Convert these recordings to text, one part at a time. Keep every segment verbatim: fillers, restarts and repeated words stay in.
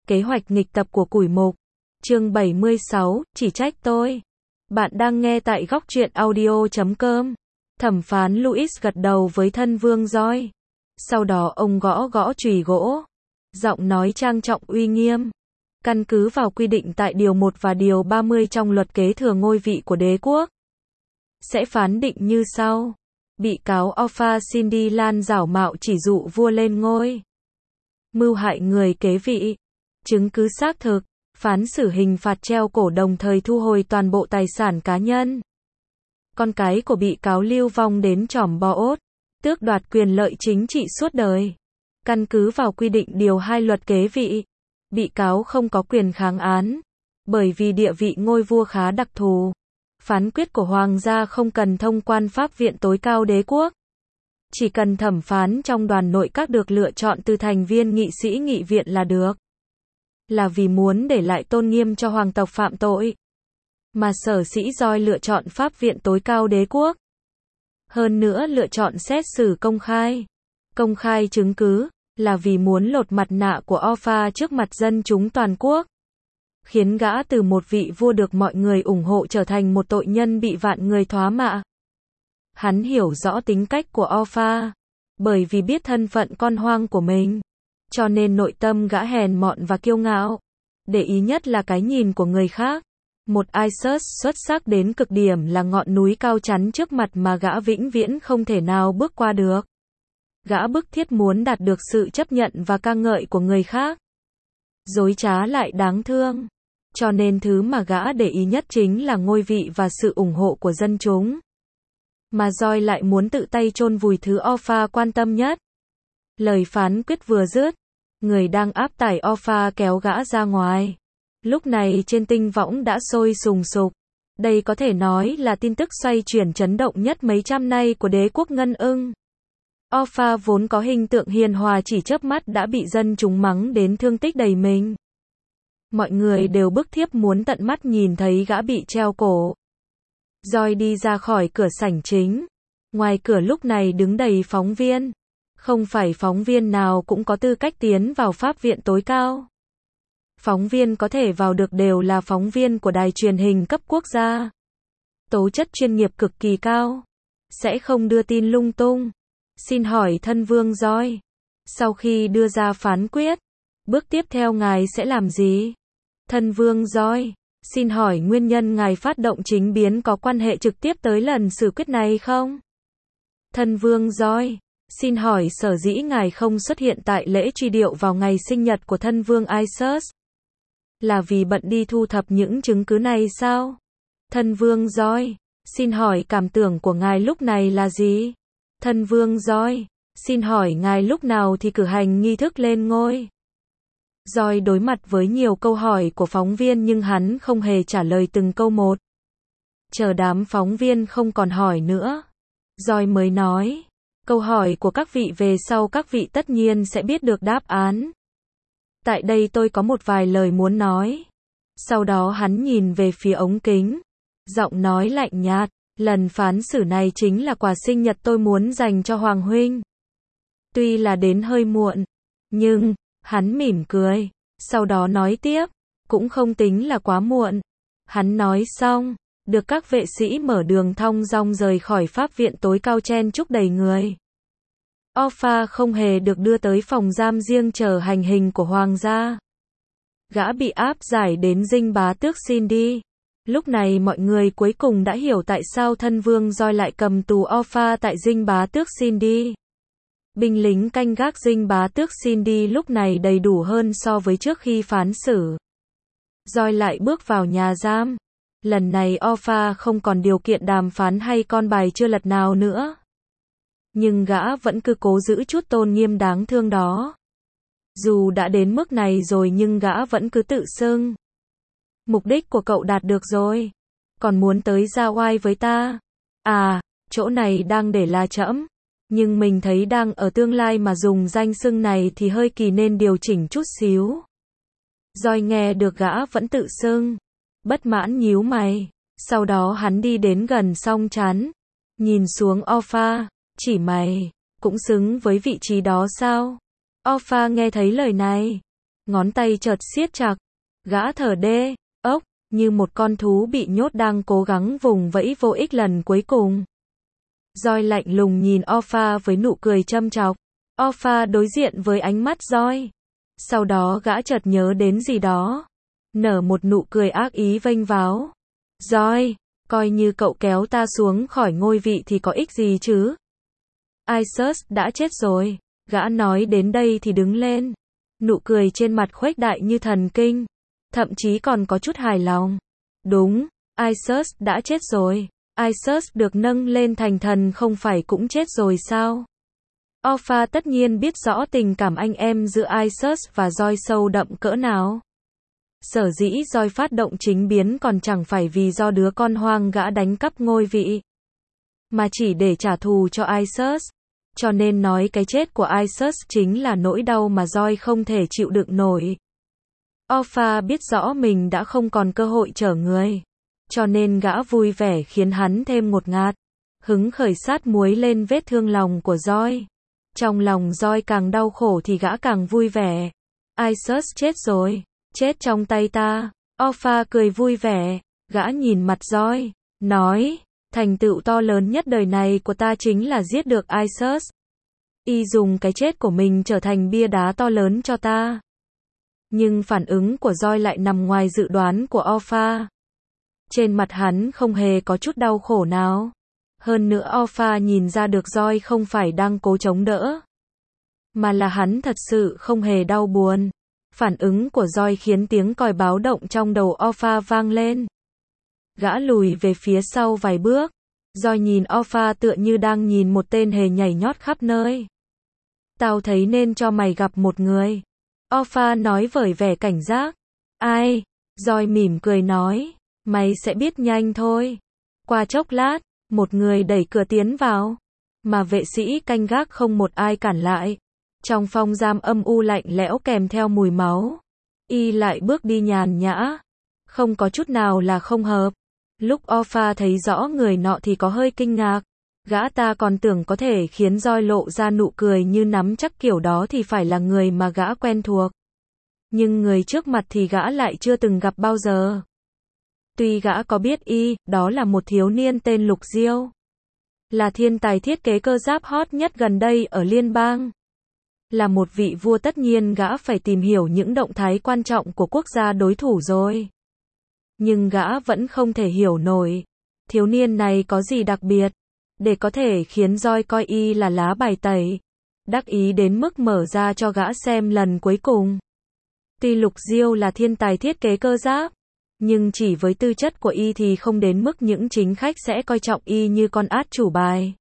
Kế hoạch nghịch tập của củi mục. Chương bảy mươi sáu, chỉ trách tôi. Bạn đang nghe tại góc truyện audio chấm com. Thẩm phán Louis gật đầu với thân vương Joy. Sau đó ông gõ gõ chùy gỗ. Giọng nói trang trọng uy nghiêm. Căn cứ vào quy định tại điều một và điều ba mươi trong luật kế thừa ngôi vị của đế quốc, sẽ phán định như sau. Bị cáo Orpha Cindy Lan giảo mạo chỉ dụ vua lên ngôi, mưu hại người kế vị. Chứng cứ xác thực, phán xử hình phạt treo cổ đồng thời thu hồi toàn bộ tài sản cá nhân. Con cái của bị cáo lưu vong đến trỏm bò ốt, tước đoạt quyền lợi chính trị suốt đời. Căn cứ vào quy định điều hai luật kế vị, bị cáo không có quyền kháng án, bởi vì địa vị ngôi vua khá đặc thù. Phán quyết của hoàng gia không cần thông quan pháp viện tối cao đế quốc. Chỉ cần thẩm phán trong đoàn nội các được lựa chọn từ thành viên nghị sĩ nghị viện là được. Là vì muốn để lại tôn nghiêm cho hoàng tộc phạm tội, mà sở sĩ Joy lựa chọn pháp viện tối cao đế quốc. Hơn nữa lựa chọn xét xử công khai. Công khai chứng cứ, là vì muốn lột mặt nạ của Orpha trước mặt dân chúng toàn quốc. Khiến gã từ một vị vua được mọi người ủng hộ trở thành một tội nhân bị vạn người thoá mạ. Hắn hiểu rõ tính cách của Orpha, bởi vì biết thân phận con hoang của mình, cho nên nội tâm gã hèn mọn và kiêu ngạo. Để ý nhất là cái nhìn của người khác. Một Isis xuất sắc đến cực điểm là ngọn núi cao chắn trước mặt mà gã vĩnh viễn không thể nào bước qua được. Gã bức thiết muốn đạt được sự chấp nhận và ca ngợi của người khác. Dối trá lại đáng thương. Cho nên thứ mà gã để ý nhất chính là ngôi vị và sự ủng hộ của dân chúng. Mà Joy lại muốn tự tay chôn vùi thứ Orpha quan tâm nhất. Lời phán quyết vừa dứt, người đang áp tải Orpha kéo gã ra ngoài. Lúc này trên tinh võng đã sôi sùng sục. Đây có thể nói là tin tức xoay chuyển chấn động nhất mấy trăm nay của đế quốc Ngân Ưng. Orpha vốn có hình tượng hiền hòa chỉ chớp mắt đã bị dân chúng mắng đến thương tích đầy mình. Mọi người đều bức thiết muốn tận mắt nhìn thấy gã bị treo cổ. Joy đi ra khỏi cửa sảnh chính. Ngoài cửa lúc này đứng đầy phóng viên. Không phải phóng viên nào cũng có tư cách tiến vào pháp viện tối cao. Phóng viên có thể vào được đều là phóng viên của đài truyền hình cấp quốc gia. Tố chất chuyên nghiệp cực kỳ cao. Sẽ không đưa tin lung tung. Xin hỏi thân vương Joy. Sau khi đưa ra phán quyết, bước tiếp theo ngài sẽ làm gì? Thân vương Joy. Xin hỏi nguyên nhân ngài phát động chính biến có quan hệ trực tiếp tới lần xử quyết này không? Thân vương Joy. Xin hỏi sở dĩ ngài không xuất hiện tại lễ truy điệu vào ngày sinh nhật của thân vương Isis? Là vì bận đi thu thập những chứng cứ này sao? Thân vương Joy. Xin hỏi cảm tưởng của ngài lúc này là gì? Thân vương Joy. Xin hỏi ngài lúc nào thì cử hành nghi thức lên ngôi? Joy đối mặt với nhiều câu hỏi của phóng viên nhưng hắn không hề trả lời từng câu một. Chờ đám phóng viên không còn hỏi nữa, Joy mới nói. Câu hỏi của các vị về sau các vị tất nhiên sẽ biết được đáp án. Tại đây tôi có một vài lời muốn nói. Sau đó hắn nhìn về phía ống kính. Giọng nói lạnh nhạt. Lần phán xử này chính là quà sinh nhật tôi muốn dành cho Hoàng huynh. Tuy là đến hơi muộn, nhưng, hắn mỉm cười. Sau đó nói tiếp, cũng không tính là quá muộn. Hắn nói xong, được các vệ sĩ mở đường thong dong rời khỏi pháp viện tối cao chen chúc đầy người. Orpha không hề được đưa tới phòng giam riêng chờ hành hình của hoàng gia. Gã bị áp giải đến dinh bá tước Cindy. Lúc này mọi người cuối cùng đã hiểu tại sao thân vương Joy lại cầm tù Orpha tại dinh bá tước Cindy. Binh lính canh gác dinh bá tước Cindy lúc này đầy đủ hơn so với trước khi phán xử. Joy lại bước vào nhà giam. Lần này Orpha không còn điều kiện đàm phán hay con bài chưa lật nào nữa. Nhưng gã vẫn cứ cố giữ chút tôn nghiêm đáng thương đó. Dù đã đến mức này rồi nhưng gã vẫn cứ tự xưng. Mục đích của cậu đạt được rồi. Còn muốn tới ra oai với ta? À, chỗ này đang để là trẫm. Nhưng mình thấy đang ở tương lai mà dùng danh xưng này thì hơi kỳ nên điều chỉnh chút xíu. Joy nghe được gã vẫn tự xưng. Bất mãn nhíu mày. Sau đó hắn đi đến gần song chắn. Nhìn xuống Orpha. Chỉ mày, cũng xứng với vị trí đó sao? Orpha nghe thấy lời này. ngón tay chợt siết chặt. Gã thở đê, ốc, như một con thú bị nhốt đang cố gắng vùng vẫy vô ích lần cuối cùng. Joy lạnh lùng nhìn Orpha với nụ cười châm chọc. Orpha đối diện với ánh mắt Joy. Sau đó gã chợt nhớ đến gì đó. Nở một nụ cười ác ý vênh váo. Joy, coi như cậu kéo ta xuống khỏi ngôi vị thì có ích gì chứ? Isus đã chết rồi. Gã nói đến đây thì đứng lên. Nụ cười trên mặt khuếch đại như thần kinh. Thậm chí còn có chút hài lòng. Đúng, Isus đã chết rồi. Isus được nâng lên thành thần không phải cũng chết rồi sao? Orpha tất nhiên biết rõ tình cảm anh em giữa Isus và Joy sâu đậm cỡ nào. Sở dĩ Joy phát động chính biến còn chẳng phải vì do đứa con hoang gã đánh cắp ngôi vị, mà chỉ để trả thù cho Isus. Cho nên nói cái chết của Isus chính là nỗi đau mà Joy không thể chịu đựng nổi. Orpha biết rõ mình đã không còn cơ hội trở người. Cho nên gã vui vẻ khiến hắn thêm ngột ngạt. Hứng khởi sát muối lên vết thương lòng của Joy. Trong lòng Joy càng đau khổ thì gã càng vui vẻ. Isus chết rồi. Chết trong tay ta. Orpha cười vui vẻ. Gã nhìn mặt Joy. Nói. Thành tựu to lớn nhất đời này của ta chính là giết được Isus. Y dùng cái chết của mình trở thành bia đá to lớn cho ta. Nhưng phản ứng của Joy lại nằm ngoài dự đoán của Orpha. Trên mặt hắn không hề có chút đau khổ nào. Hơn nữa Orpha nhìn ra được Joy không phải đang cố chống đỡ, mà là hắn thật sự không hề đau buồn. Phản ứng của Joy khiến tiếng còi báo động trong đầu Orpha vang lên. Gã lùi về phía sau vài bước. Joy nhìn Orpha tựa như đang nhìn một tên hề nhảy nhót khắp nơi. Tao thấy nên cho mày gặp một người. Orpha nói với vẻ cảnh giác. Ai? Joy mỉm cười nói. Mày sẽ biết nhanh thôi. Qua chốc lát, một người đẩy cửa tiến vào. Mà vệ sĩ canh gác không một ai cản lại. Trong phòng giam âm u lạnh lẽo kèm theo mùi máu. Y lại bước đi nhàn nhã. Không có chút nào là không hợp. Lúc Orpha thấy rõ người nọ thì có hơi kinh ngạc. Gã ta còn tưởng có thể khiến Joy lộ ra nụ cười như nắm chắc kiểu đó thì phải là người mà gã quen thuộc. Nhưng người trước mặt thì gã lại chưa từng gặp bao giờ. Tuy gã có biết y, đó là một thiếu niên tên Lục Diêu. Là thiên tài thiết kế cơ giáp hot nhất gần đây ở liên bang. Là một vị vua tất nhiên gã phải tìm hiểu những động thái quan trọng của quốc gia đối thủ rồi. Nhưng gã vẫn không thể hiểu nổi. Thiếu niên này có gì đặc biệt, để có thể khiến Joy coi y là lá bài tẩy. Đắc ý đến mức mở ra cho gã xem lần cuối cùng. Tuy Lục Diêu là thiên tài thiết kế cơ giáp, nhưng chỉ với tư chất của y thì không đến mức những chính khách sẽ coi trọng y như con át chủ bài.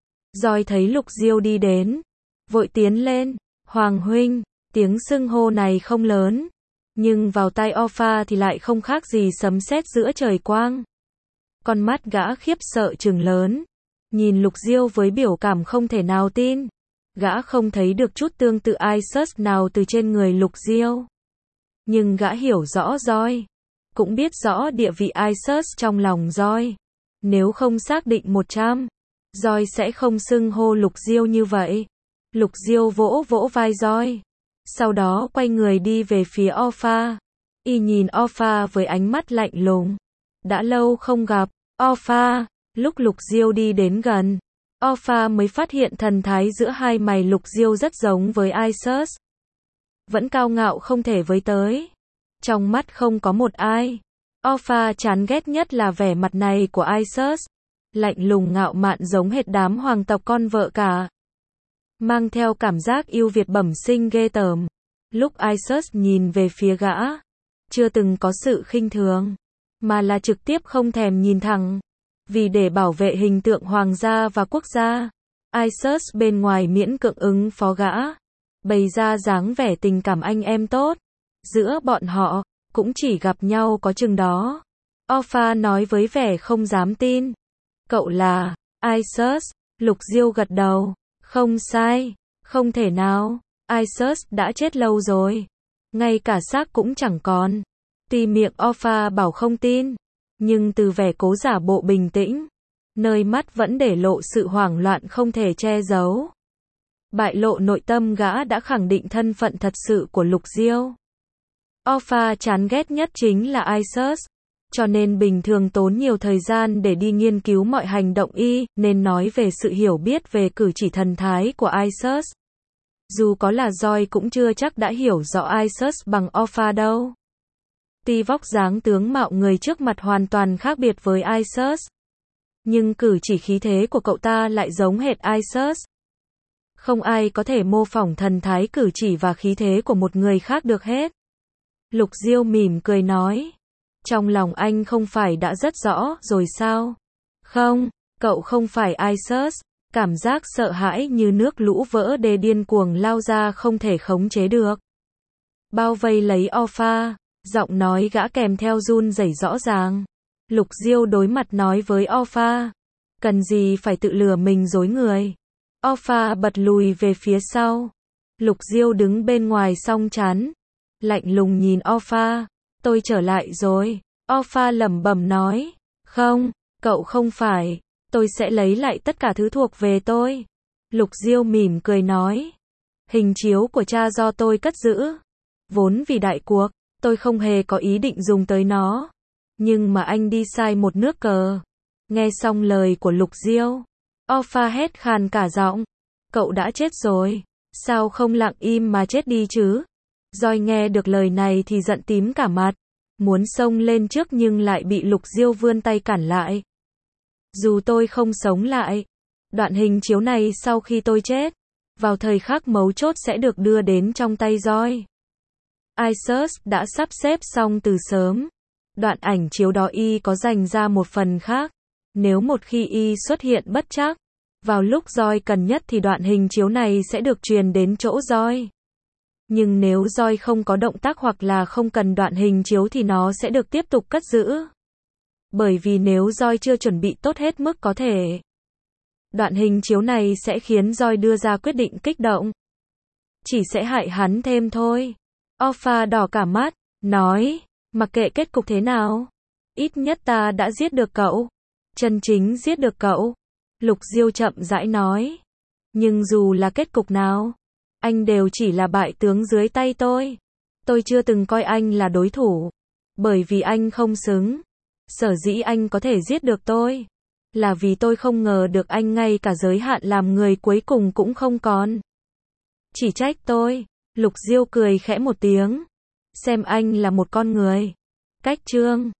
Joy thấy Lục Diêu đi đến, vội tiến lên. Hoàng huynh, tiếng xưng hô này không lớn, nhưng vào tai Orpha thì lại không khác gì sấm sét giữa trời quang. Con mắt gã khiếp sợ trừng lớn, nhìn Lục Diêu với biểu cảm không thể nào tin. Gã không thấy được chút tương tự Isus nào từ trên người Lục Diêu. Nhưng gã hiểu rõ Joy, cũng biết rõ địa vị Isus trong lòng Joy. Nếu không xác định một trăm, Joy sẽ không xưng hô Lục Diêu như vậy. Lục Diêu vỗ vỗ vai Joy, sau đó quay người đi về phía Orpha. Y nhìn Orpha với ánh mắt lạnh lùng. Đã lâu không gặp, Orpha. Lúc Lục Diêu đi đến gần, Orpha mới phát hiện thần thái giữa hai mày Lục Diêu rất giống với Isus. Vẫn cao ngạo không thể với tới. Trong mắt không có một ai. Orpha chán ghét nhất là vẻ mặt này của Isus. Lạnh lùng ngạo mạn giống hệt đám hoàng tộc con vợ cả. Mang theo cảm giác yêu Việt bẩm sinh ghê tởm. Lúc Isus nhìn về phía gã, chưa từng có sự khinh thường, mà là trực tiếp không thèm nhìn thẳng. Vì để bảo vệ hình tượng hoàng gia và quốc gia, Isus bên ngoài miễn cưỡng ứng phó gã, bày ra dáng vẻ tình cảm anh em tốt. Giữa bọn họ, cũng chỉ gặp nhau có chừng đó. Orpha nói với vẻ không dám tin. Cậu là Isus? Lục Diêu gật đầu. Không sai, không thể nào. Isus đã chết lâu rồi. Ngay cả xác cũng chẳng còn. Tuy miệng Orpha bảo không tin, nhưng từ vẻ cố giả bộ bình tĩnh, nơi mắt vẫn để lộ sự hoảng loạn không thể che giấu. Bại lộ nội tâm gã đã khẳng định thân phận thật sự của Lục Diêu. Alpha chán ghét nhất chính là Isus, cho nên bình thường tốn nhiều thời gian để đi nghiên cứu mọi hành động y, nên nói về sự hiểu biết về cử chỉ thần thái của Isus. Dù có là Joy cũng chưa chắc đã hiểu rõ Isus bằng Alpha đâu. Tuy vóc dáng tướng mạo người trước mặt hoàn toàn khác biệt với Isus, nhưng cử chỉ khí thế của cậu ta lại giống hệt Isus. Không ai có thể mô phỏng thần thái cử chỉ và khí thế của một người khác được hết. Lục Diêu mỉm cười nói. Trong lòng anh không phải đã rất rõ rồi sao? Không, cậu không phải Isus. Cảm giác sợ hãi như nước lũ vỡ đê điên cuồng lao ra không thể khống chế được. Bao vây lấy Alpha, giọng nói gã kèm theo run rẩy rõ ràng. Lục Diêu đối mặt nói với Alpha. Cần gì phải tự lừa mình dối người. Alpha bật lùi về phía sau. Lục Diêu đứng bên ngoài song chán. Lạnh lùng nhìn Alpha. Tôi trở lại rồi. Alpha lẩm bẩm nói. Không, cậu không phải. Tôi sẽ lấy lại tất cả thứ thuộc về tôi. Lục Diêu mỉm cười nói. Hình chiếu của cha do tôi cất giữ. Vốn vì đại cuộc, tôi không hề có ý định dùng tới nó. Nhưng mà anh đi sai một nước cờ. Nghe xong lời của Lục Diêu, Alpha hét khàn cả giọng. Cậu đã chết rồi. Sao không lặng im mà chết đi chứ? Joy nghe được lời này thì giận tím cả mặt. Muốn xông lên trước nhưng lại bị Lục Diêu vươn tay cản lại. Dù tôi không sống lại, đoạn hình chiếu này sau khi tôi chết, vào thời khắc mấu chốt sẽ được đưa đến trong tay Joy. Isus đã sắp xếp xong từ sớm. Đoạn ảnh chiếu đó y có dành ra một phần khác. Nếu một khi y xuất hiện bất trắc, vào lúc Joy cần nhất thì đoạn hình chiếu này sẽ được truyền đến chỗ Joy. Nhưng nếu Joy không có động tác hoặc là không cần đoạn hình chiếu thì nó sẽ được tiếp tục cất giữ. Bởi vì nếu Joy chưa chuẩn bị tốt hết mức có thể, đoạn hình chiếu này sẽ khiến Joy đưa ra quyết định kích động. Chỉ sẽ hại hắn thêm thôi. Alpha đỏ cả mắt, nói, mặc kệ kết cục thế nào, ít nhất ta đã giết được cậu. Chân chính giết được cậu. Lục Diêu chậm rãi nói. Nhưng dù là kết cục nào, anh đều chỉ là bại tướng dưới tay tôi. Tôi chưa từng coi anh là đối thủ. Bởi vì anh không xứng. Sở dĩ anh có thể giết được tôi, là vì tôi không ngờ được anh ngay cả giới hạn làm người cuối cùng cũng không còn. Chỉ trách tôi. Lục Diêu cười khẽ một tiếng. Xem anh là một con người. Cách chương